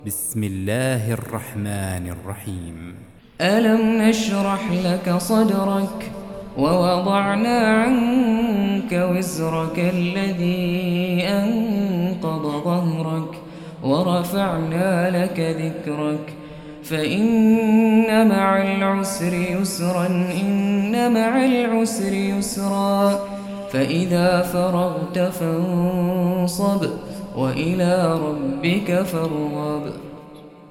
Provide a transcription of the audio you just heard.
بسم الله الرحمن الرحيم. ألم نشرح لك صدرك ووضعنا عنك وزرك الذي أنقض ظهرك ورفعنا لك ذكرك فإن مع العسر يسرا إن مع العسر يسرا فإذا فرغت فانصب وإلى ربك فارغب.